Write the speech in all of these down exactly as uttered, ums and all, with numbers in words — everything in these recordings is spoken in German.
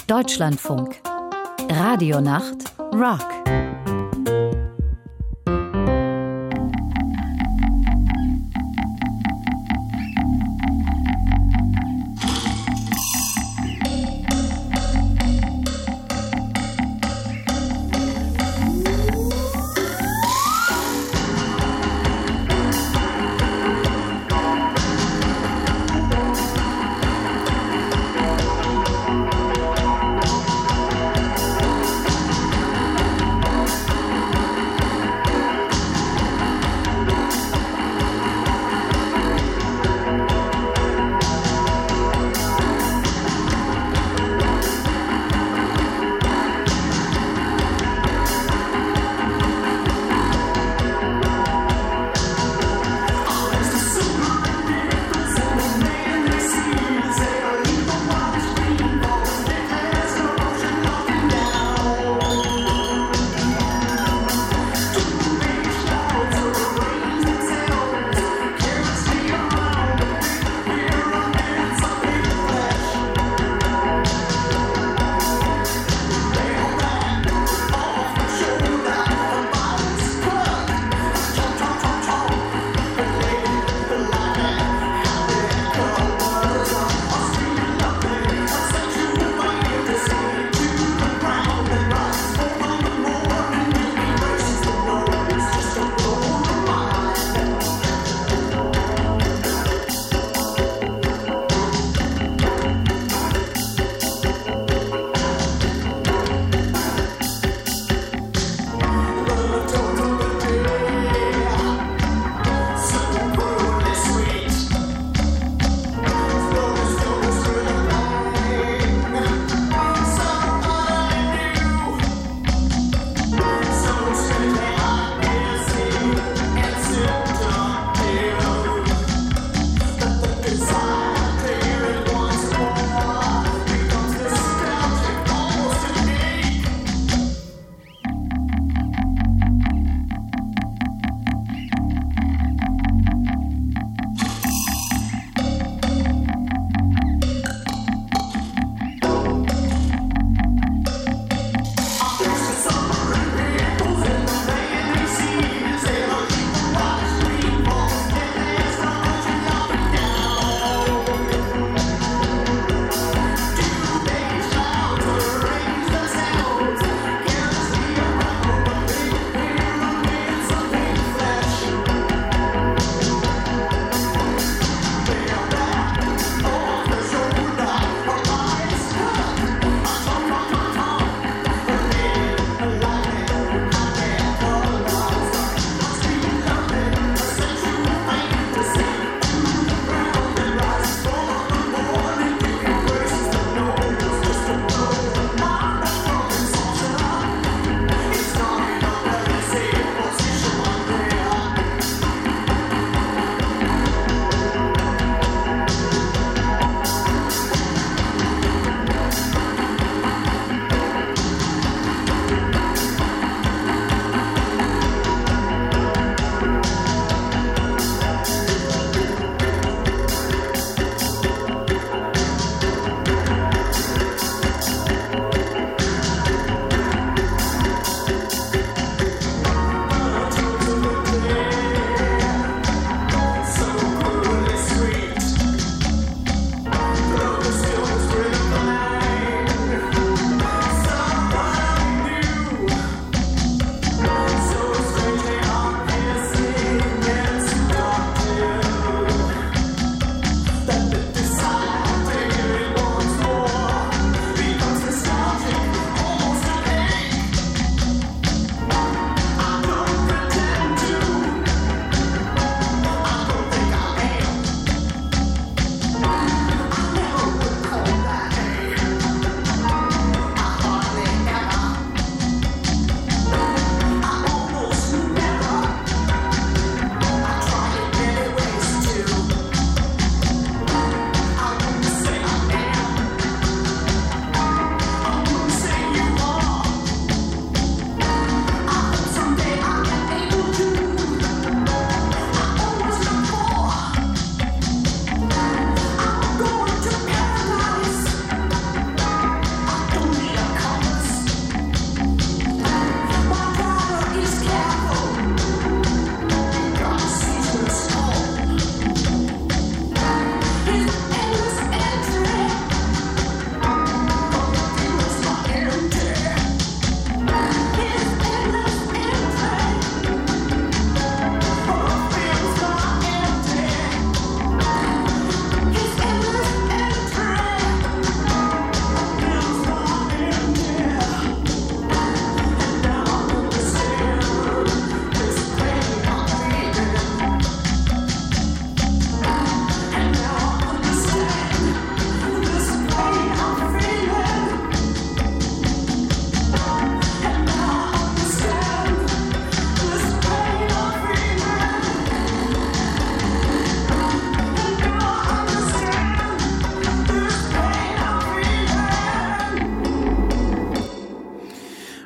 Deutschlandfunk. Radionacht Rock.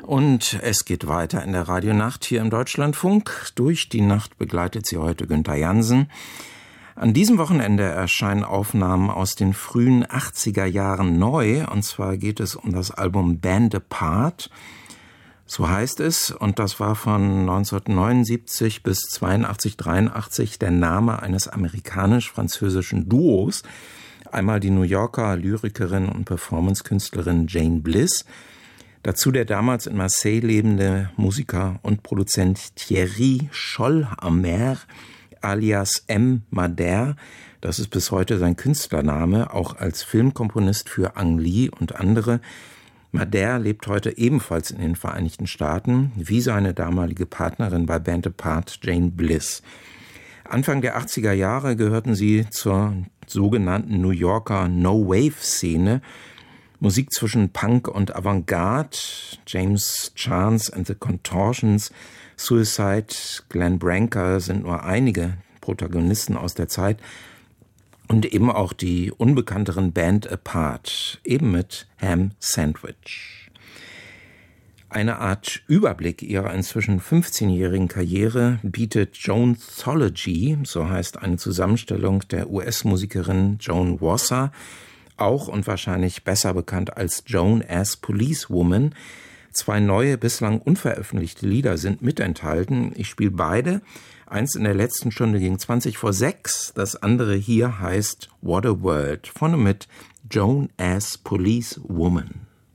Und es geht weiter in der Radionacht hier im Deutschlandfunk. Durch die Nacht begleitet sie heute Günther Jansen. An diesem Wochenende erscheinen Aufnahmen aus den frühen achtziger Jahren neu. Und zwar geht es um das Album Band Apart. So heißt es. Und das war von neunzehnhundertneunundsiebzig bis zweiundachtzig, dreiundachtzig der Name eines amerikanisch-französischen Duos. Einmal die New Yorker Lyrikerin und Performancekünstlerin Jane Bliss. Dazu der damals in Marseille lebende Musiker und Produzent Thierry Schollhammer alias M. Madère. Das ist bis heute sein Künstlername, auch als Filmkomponist für Ang Lee und andere. Madère lebt heute ebenfalls in den Vereinigten Staaten, wie seine damalige Partnerin bei Band Apart, Jane Bliss. Anfang der achtziger Jahre gehörten sie zur sogenannten New Yorker No-Wave-Szene. Musik zwischen Punk und Avantgarde, James Chance and the Contortions, Suicide, Glenn Branca sind nur einige Protagonisten aus der Zeit. Und eben auch die unbekannteren Band Apart, eben mit Ham Sandwich. Eine Art Überblick ihrer inzwischen fünfzehnjährigen Karriere bietet Joanthology, so heißt eine Zusammenstellung der U S-Musikerin Joan Wasser, auch und wahrscheinlich besser bekannt als Joan as Policewoman. Zwei neue, bislang unveröffentlichte Lieder sind mit enthalten. Ich spiele beide. Eins in der letzten Stunde gegen zwanzig vor sechs. Das andere hier heißt What a World. Von und mit Joan as Policewoman.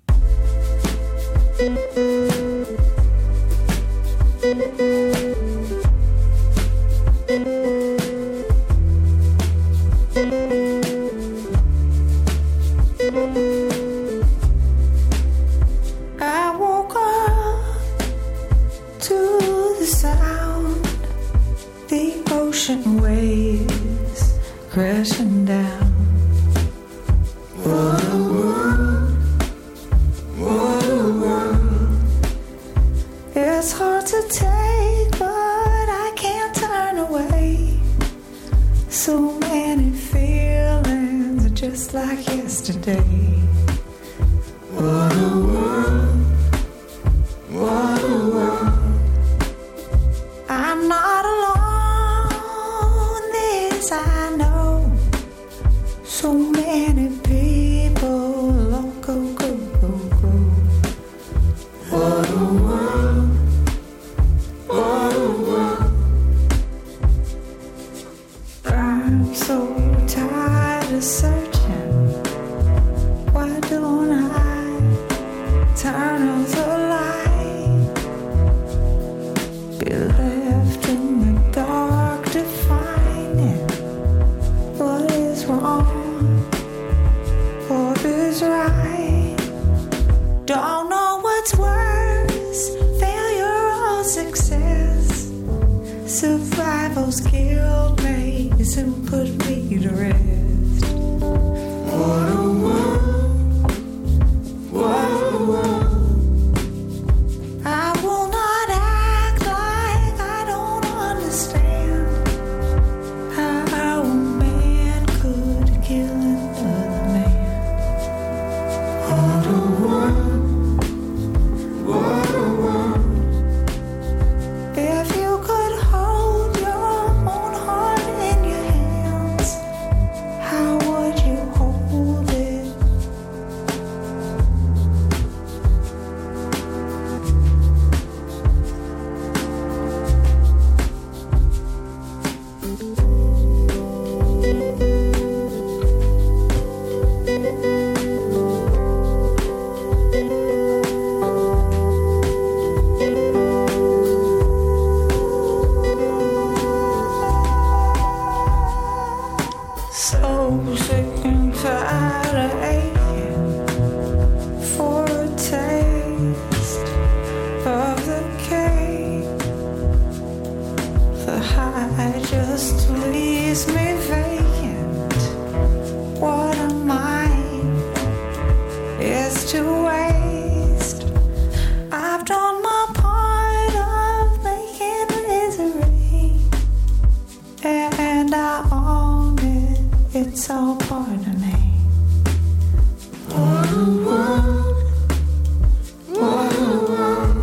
I woke up to the sound, the ocean waves crashing down. What a world, what a world. It's hard to take, but I can't turn away. So many feelings just like yesterday. What a world, what a world. I'm not alone, this I know. So many people, oh, go, go, go, go. What a world, what a world. I'm so tired of searching. Why don't I turn off the light? Be left in the dark defining what is wrong, what is right. Don't know what's worse, failure or success. Survival's killed me and put me to rest. What a world, what a world. I will not act like I don't understand how a man could kill another man. What a world, what a world. If you could hold your own heart in your hands, how would you hold it? So sick and tired of aching for a taste of the cake. The high just leaves me vacant. What a mind is to waste. I've done my part of making misery, and I own it. It's all part of me. What a world, what a world.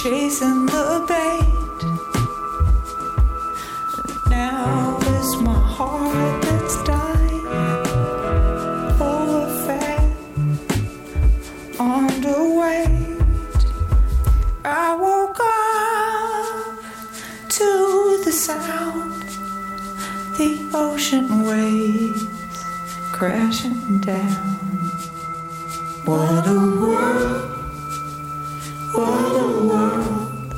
chasing the bait. Now it's my heart that's dying, overfed, underweight. I woke up to the sound, the ocean waves crashing down. What a world, what a world.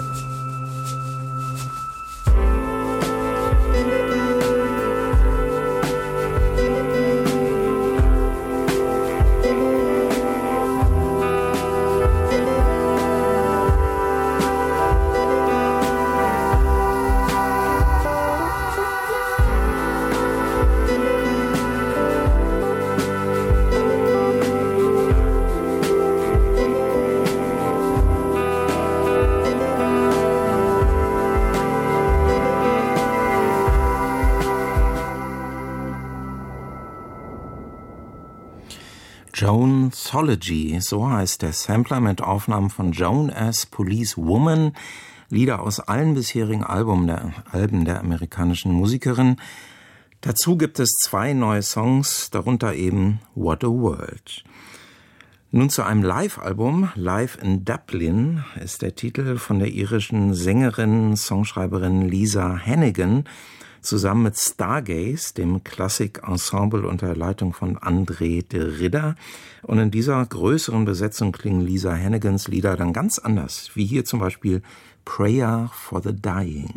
Jonesology, so heißt der Sampler mit Aufnahmen von Joan as Police Woman, Lieder aus allen bisherigen Alben der, Alben der amerikanischen Musikerin. Dazu gibt es zwei neue Songs, darunter eben What a World. Nun zu einem Live-Album, Live in Dublin ist der Titel, von der irischen Sängerin, Songschreiberin Lisa Hannigan, zusammen mit Stargaze, dem Klassik-Ensemble unter der Leitung von André de Ridder. Und in dieser größeren Besetzung klingen Lisa Hannigans Lieder dann ganz anders, wie hier zum Beispiel Prayer for the Dying.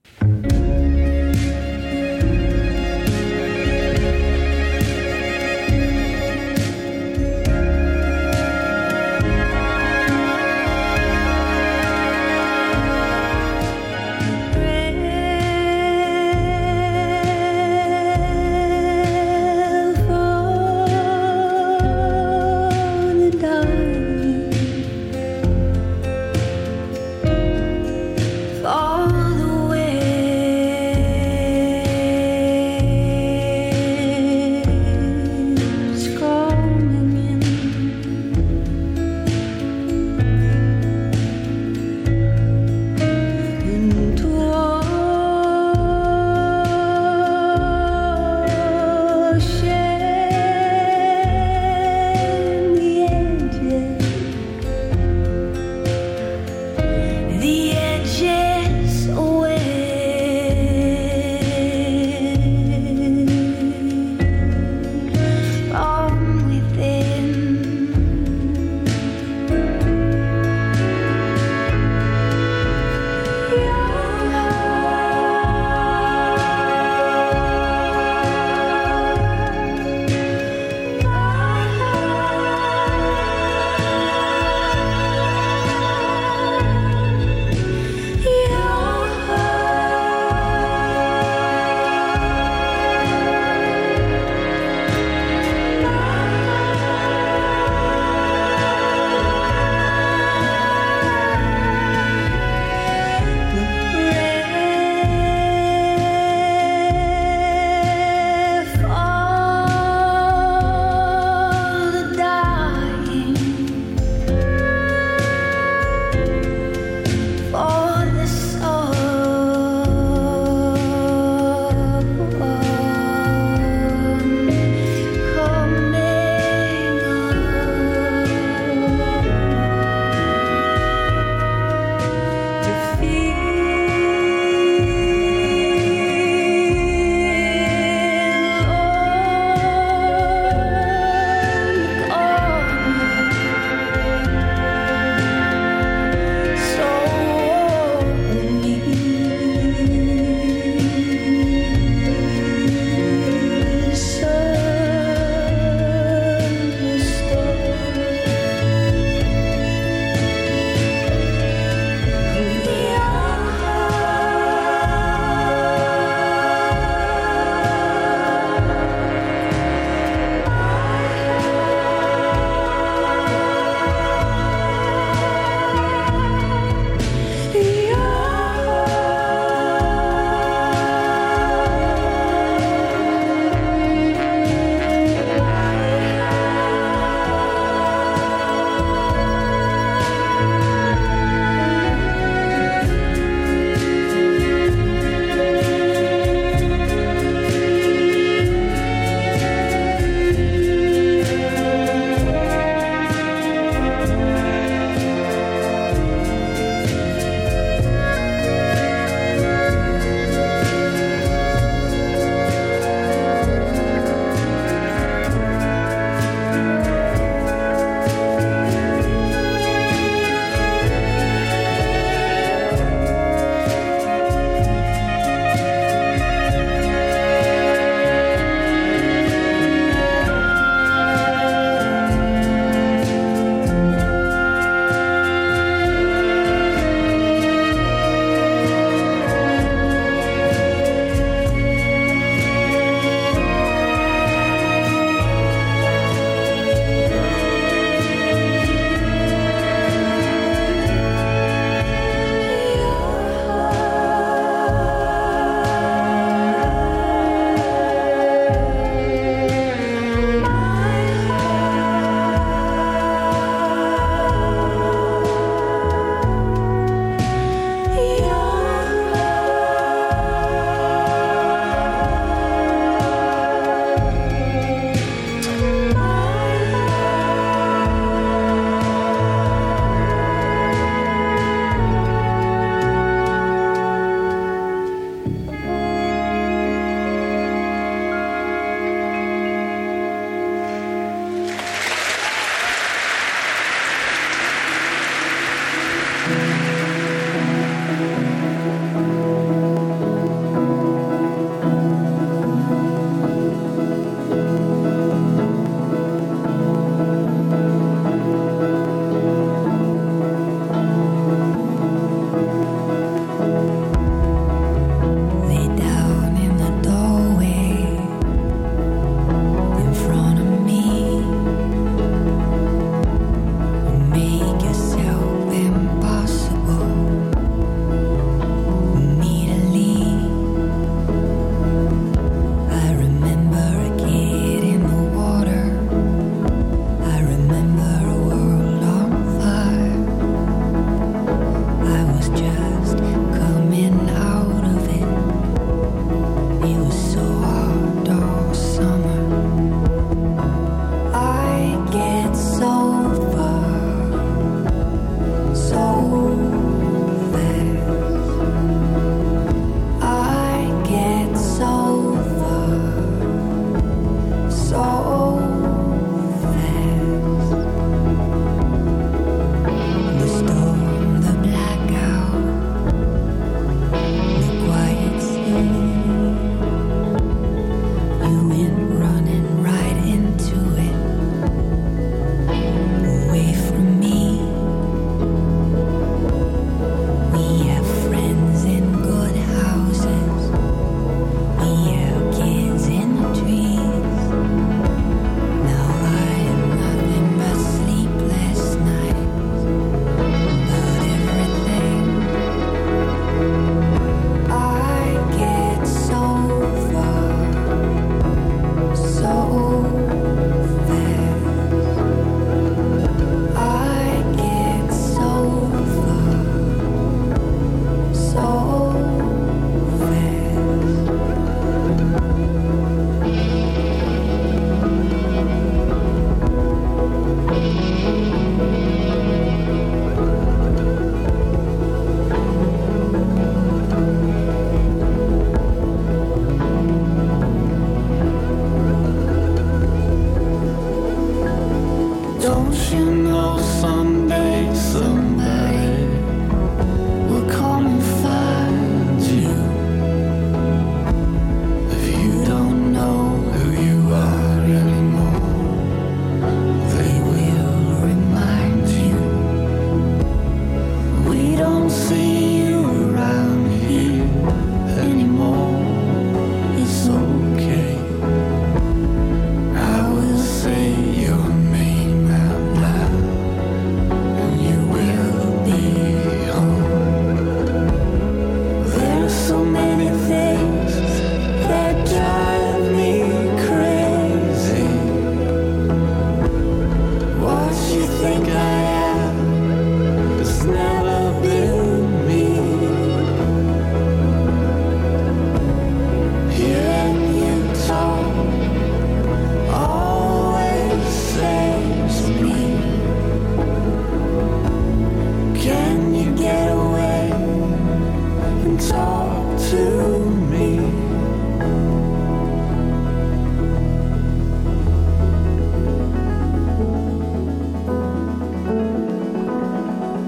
For the way, for the way. For the way.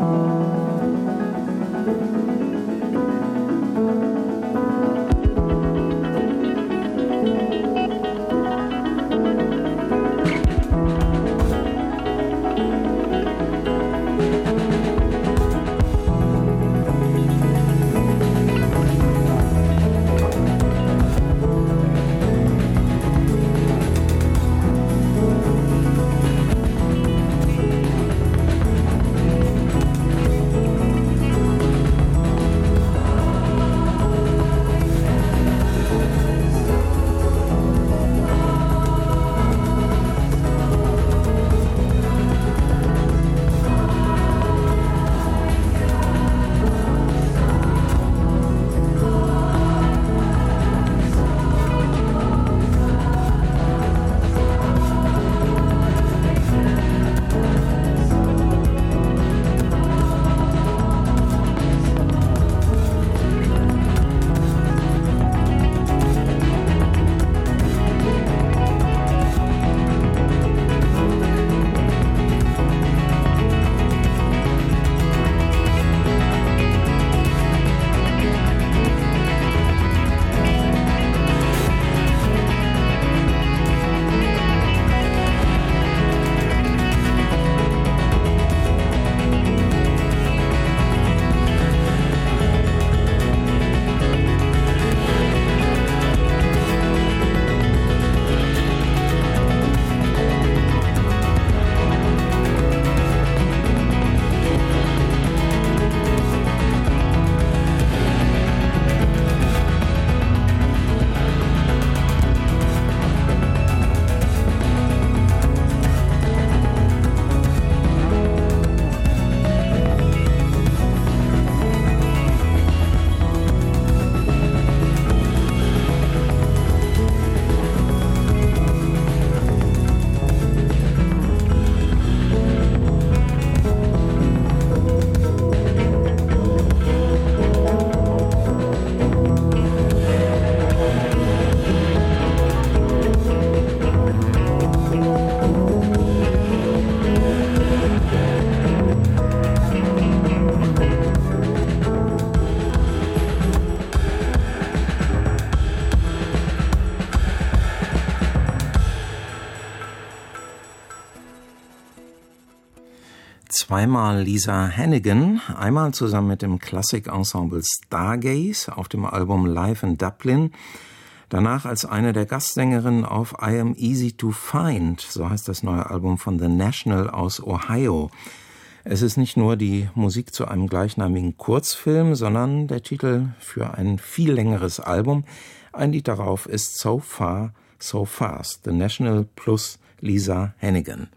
zweimal Lisa Hannigan, einmal zusammen mit dem Klassikensemble Stargaze auf dem Album Live in Dublin, danach als eine der Gastsängerinnen auf I Am Easy to Find, so heißt das neue Album von The National aus Ohio. Es ist nicht nur die Musik zu einem gleichnamigen Kurzfilm, sondern der Titel für ein viel längeres Album. Ein Lied darauf ist So Far, So Fast, The National plus Lisa Hannigan.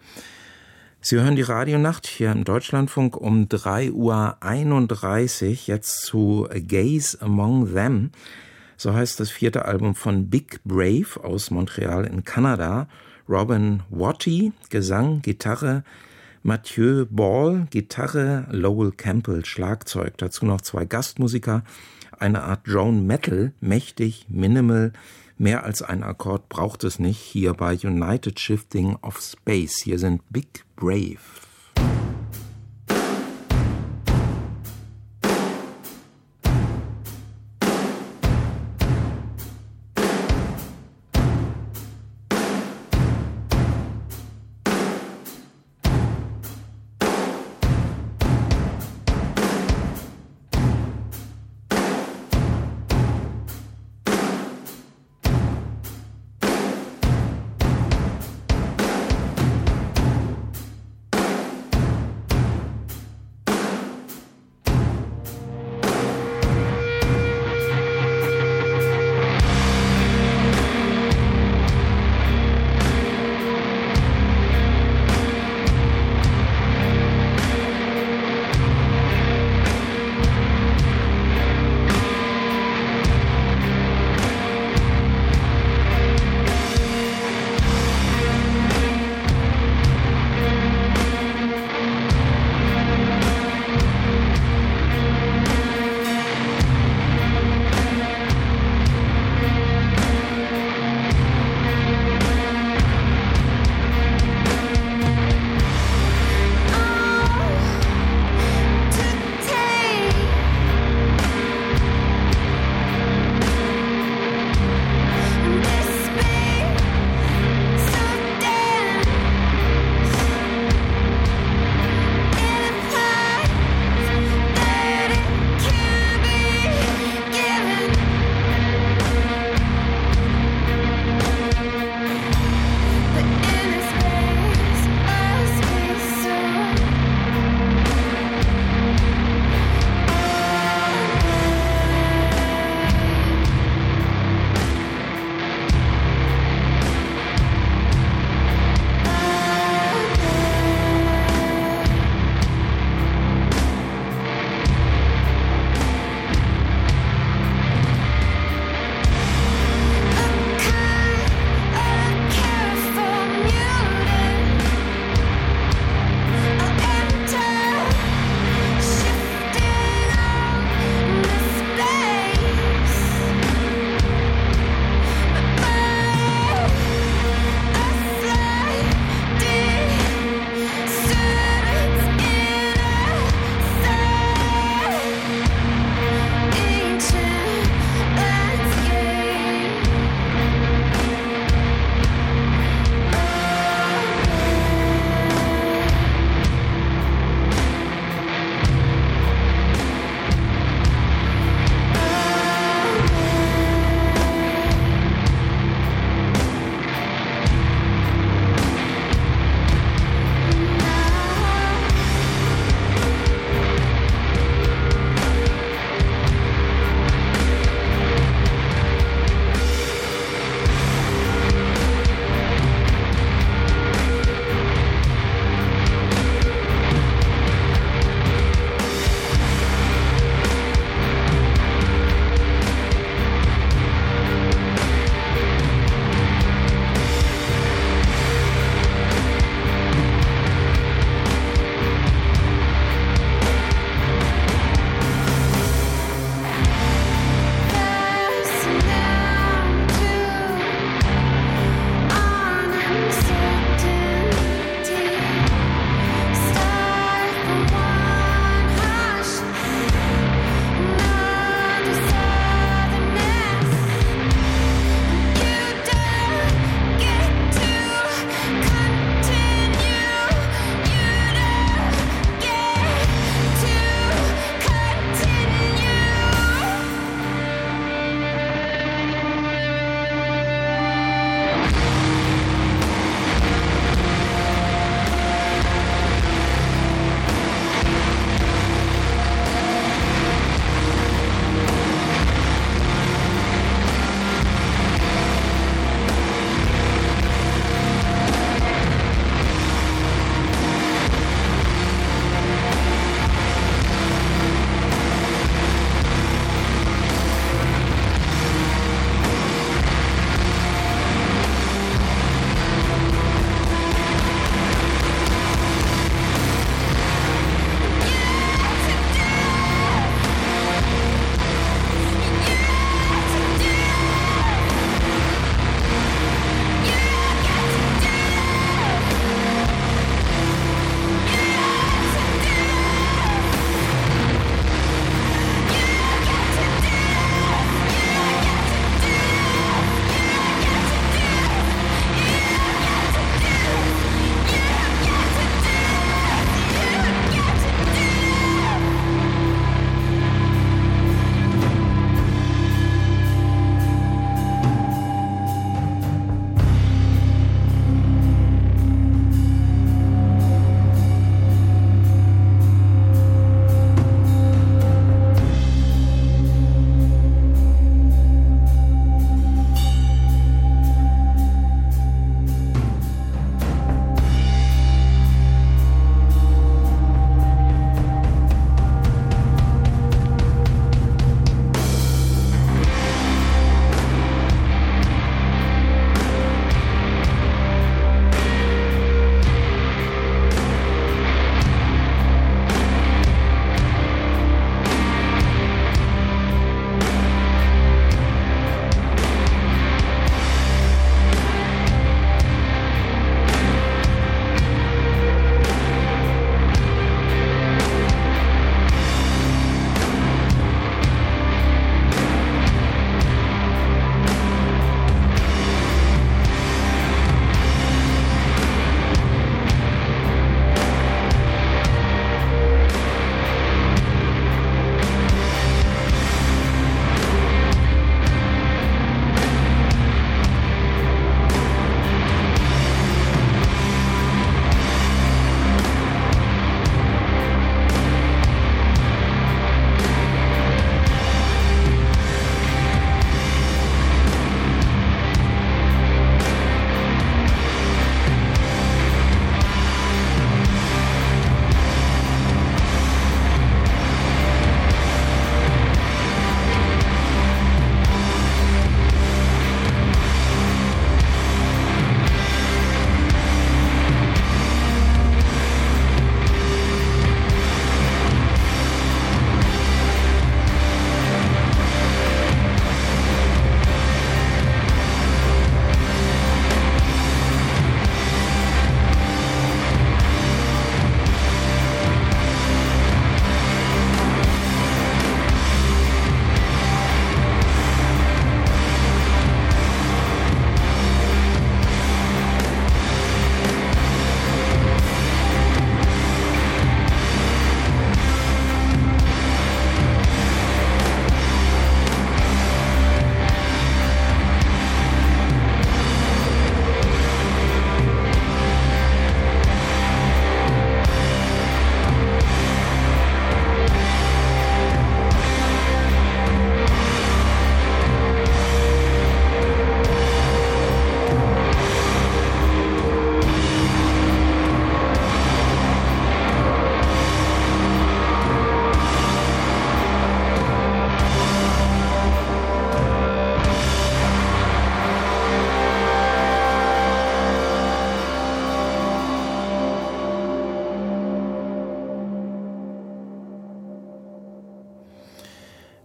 Sie hören die Radionacht hier im Deutschlandfunk um drei Uhr einunddreißig, jetzt zu A Gaze Among Them. So heißt das vierte Album von Big Brave aus Montreal in Kanada. Robin Watty, Gesang, Gitarre, Mathieu Ball, Gitarre, Lowell Campbell, Schlagzeug. Dazu noch zwei Gastmusiker, eine Art Drone Metal, mächtig, minimal. Mehr als ein Akkord braucht es nicht hier bei United Shifting of Space. Hier sind Big Brave.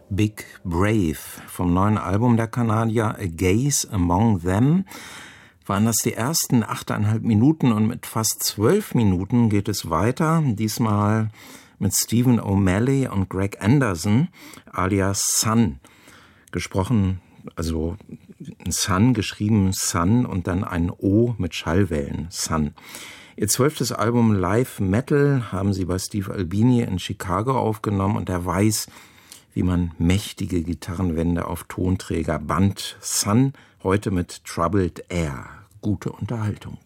Big Brave. Vom neuen Album der Kanadier A Gaze Among Them waren das die ersten achteinhalb Minuten und mit fast zwölf Minuten geht es weiter. Diesmal mit Stephen O'Malley und Greg Anderson alias Sun. Gesprochen, also Sun, geschrieben Sun und dann ein O mit Schallwellen, Sun. Ihr zwölftes Album Live Metal haben sie bei Steve Albini in Chicago aufgenommen und er weiß, wie man mächtige Gitarrenwände auf Tonträger band. Sun, heute mit Troubled Air. Gute Unterhaltung.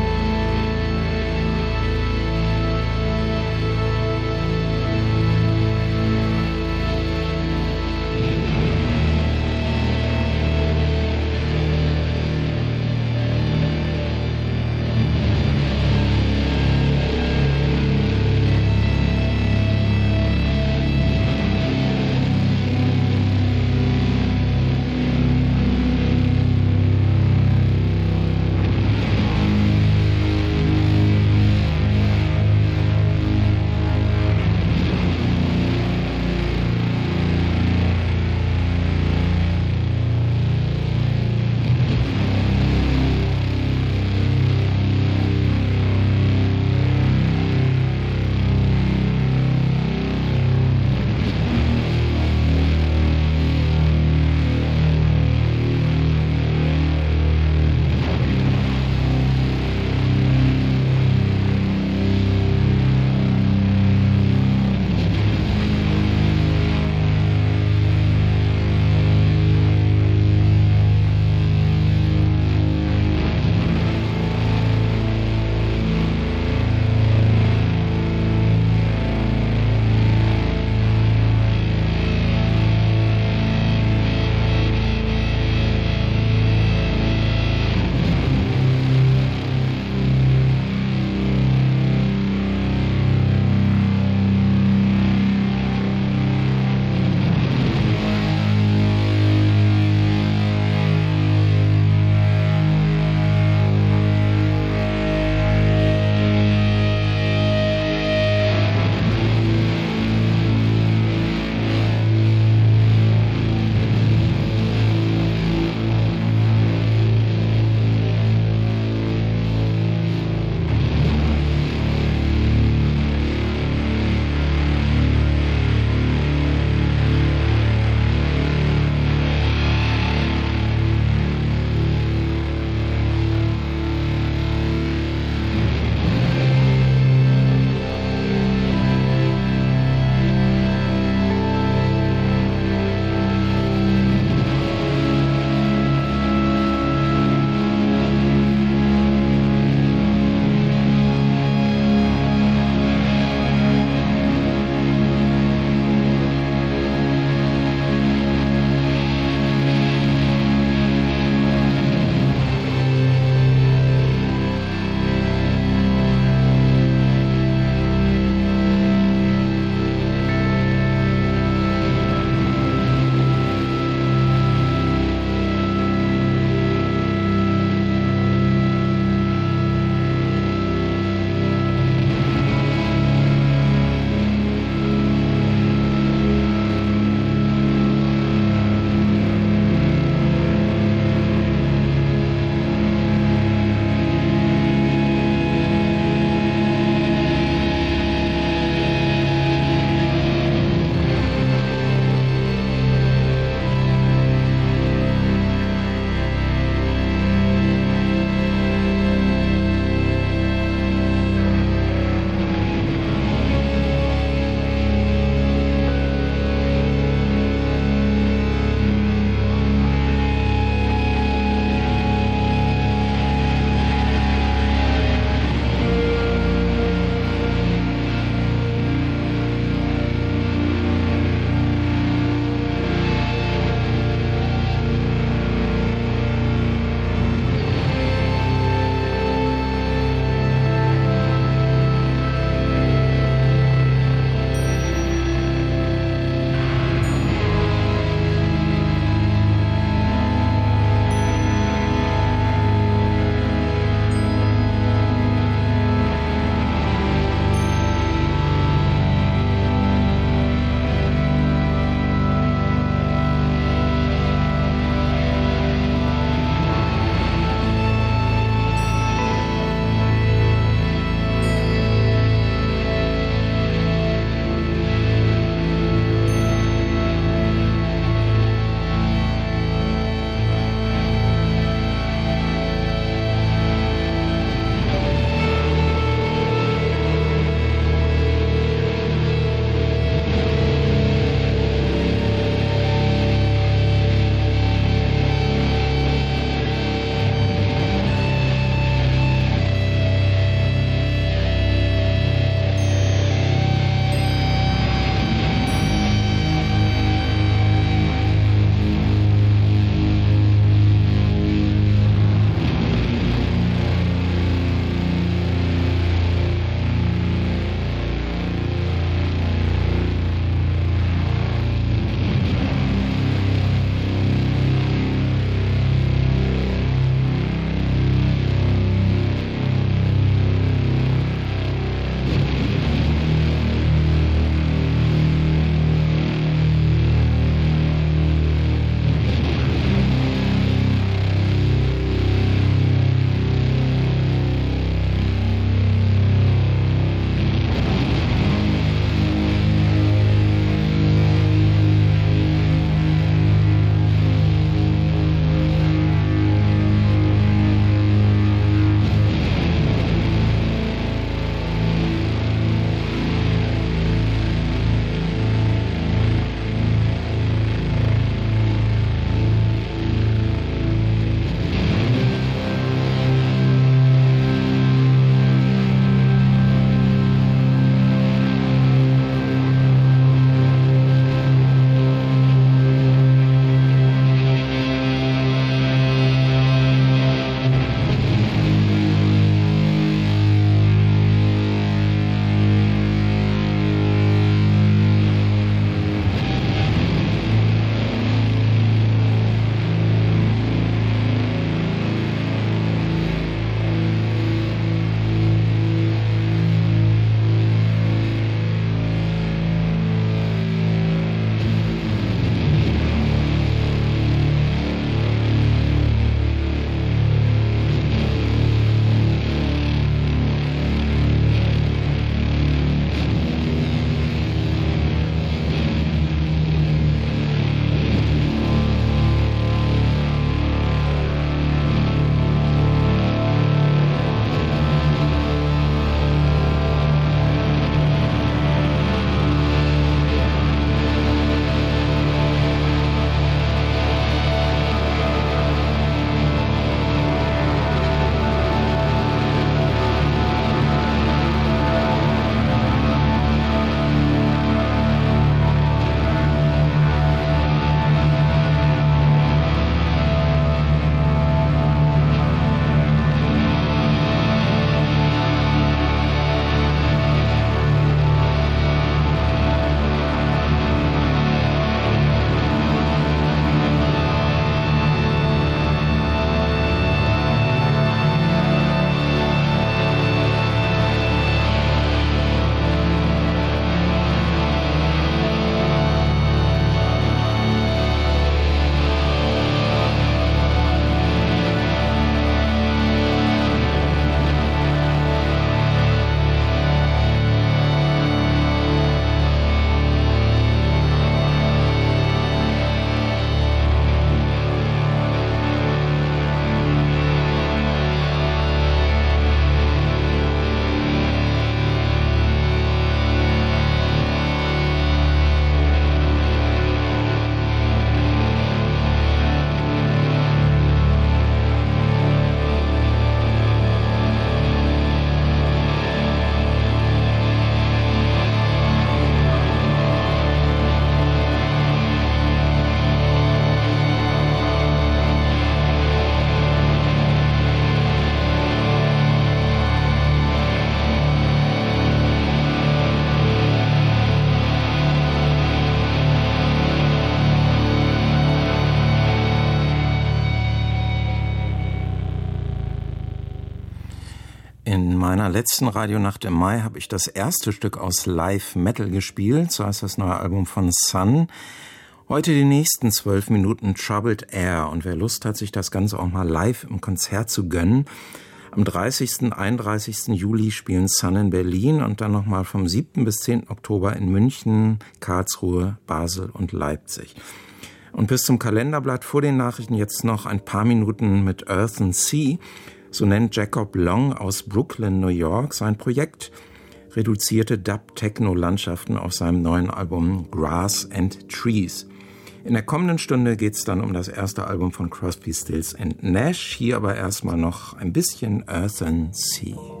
meiner letzten Radionacht im Mai habe ich das erste Stück aus Live Metal gespielt, so heißt das neue Album von Sun. Heute die nächsten zwölf Minuten Troubled Air, und wer Lust hat, sich das Ganze auch mal live im Konzert zu gönnen, am dreißigsten, einunddreißigsten Juli spielen Sun in Berlin und dann nochmal vom siebten bis zehnten Oktober in München, Karlsruhe, Basel und Leipzig. Und bis zum Kalenderblatt vor den Nachrichten jetzt noch ein paar Minuten mit Earth and Sea. So nennt Jacob Long aus Brooklyn, New York, sein Projekt. Reduzierte Dub-Techno-Landschaften auf seinem neuen Album Grass and Trees. In der kommenden Stunde geht es dann um das erste Album von Crosby, Stills and Nash. Hier aber erstmal noch ein bisschen Earth and Sea.